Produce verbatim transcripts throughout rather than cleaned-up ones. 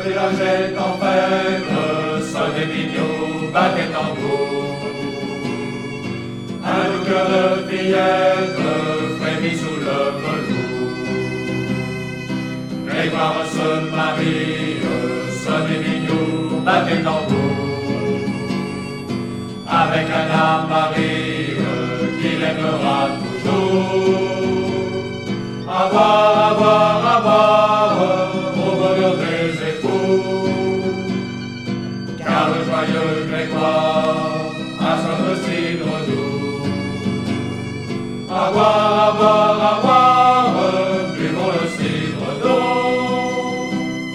village est en fête, sonnez vignoux, battez tambour. Un doux cœur de fillette frémit sous le velours. Grégoire se marie, sonnez vignoux, battez tambour. Avec un âme Marie qui l'aimera toujours. À boire, à boire, à boire, au bonheur des époux. Car le joyeux Grégoire a soif de cidre doux. À boire, à boire, à boire, buvons le cidre d'eau.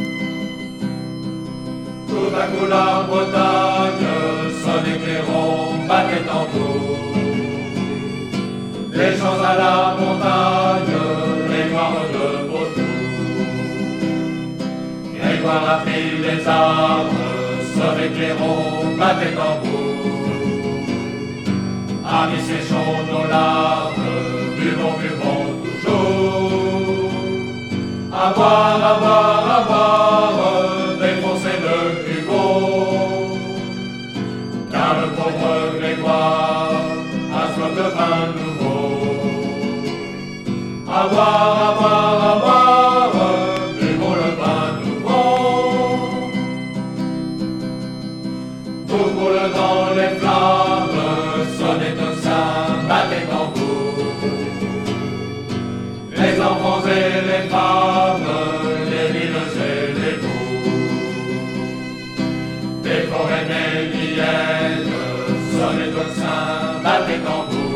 Tout à coup la Bretagne sonne éclairons, battez tambour. Les gens à la montagne, Grégoire de Beautour. Grégoire a pris les arbres, sonne éclairons, battez tambour. Amis séchons nos larmes, buvons, buvons toujours. À boire, à boire, à boire, défoncez le cuveau. Car le pauvre Grégoire a soif de vin nouveau. À boire, à boire, à boire, buvons le vin nouveau. Tout coule dans les flammes, sonnez tocsin, battez tambour. Les enfants et les femmes, les villes et les bourgs, des forêts méliennes, sonnez tocsin, battez tambour.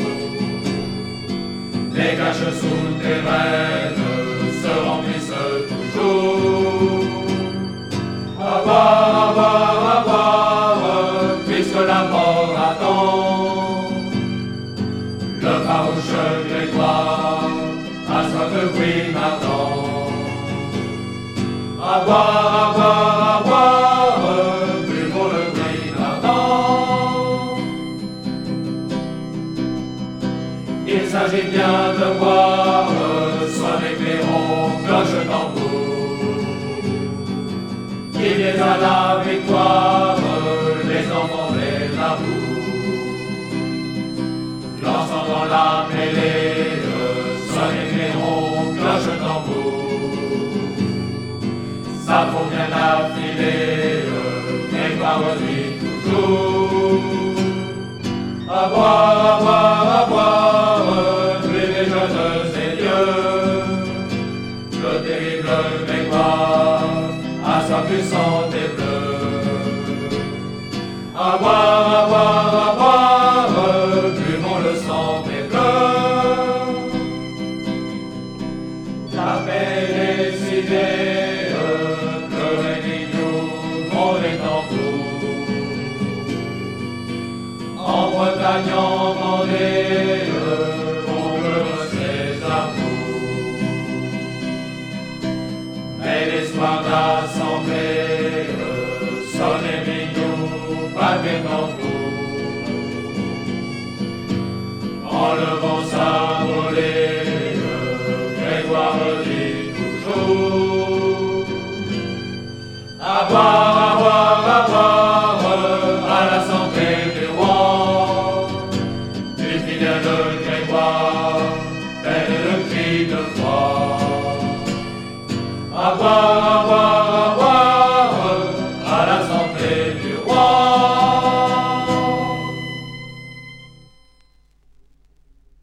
Les caches souterraines se remplissent toujours. À boire, à boire, à boire, puisque la mort attend. Le farouche Grégoire a soif de bruit m'attend. À boire, à boire, à boire, buvons le bruit m'attend. Il s'agit bien de boire, sonnez clairon, cloche tambour. Qui vient à la victoire, les enfants et l'amour. Lançant dans la mêlée, sonnez clairon, cloche tambour. Ça faut bien affiler, Grégoire dit toujours. À boire, à boire, à boire, buvez jeunes et vieux. Le terrible Grégoire a soif du sang des bleus. À boire, à boire, à boire, buvons le sang des bleus. La paix décidée, pleurez vignoux, grondez tambour. En Bretagne, en Vendée, on pleure ses amours. Mais l'espoir d'assemblée, sonnez vignoux, battez tambour. En levant sa volée, Grégoire dit toujours. À boire, à boire, à boire, à la santé du roi. Du fidèle Grégoire, tel est le cri de foi. À boire, à boire,